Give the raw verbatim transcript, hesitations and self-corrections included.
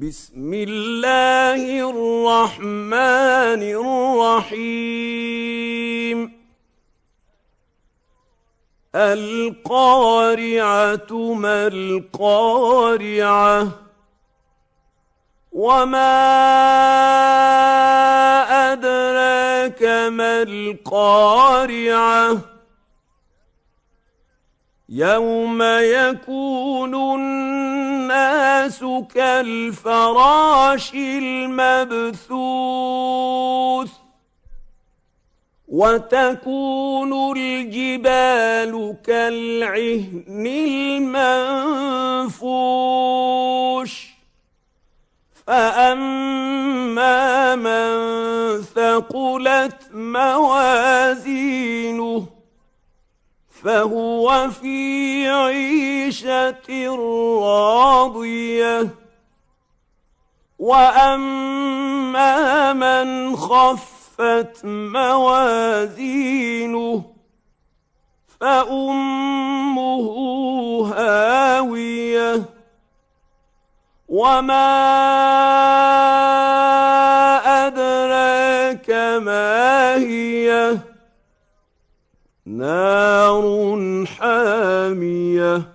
بسم الله الرحمن الرحيم القارعة ما القارعة وما أدراك ما القارعة يوم يكون الناس كالفراش المبثوث وتكون الجبال كالعهن المنفوش فأما من ثقلت موازينه فهو في عيشة راضية وأما من خفت موازينه فأمه هاوية وما أدراك ما هي نار حامية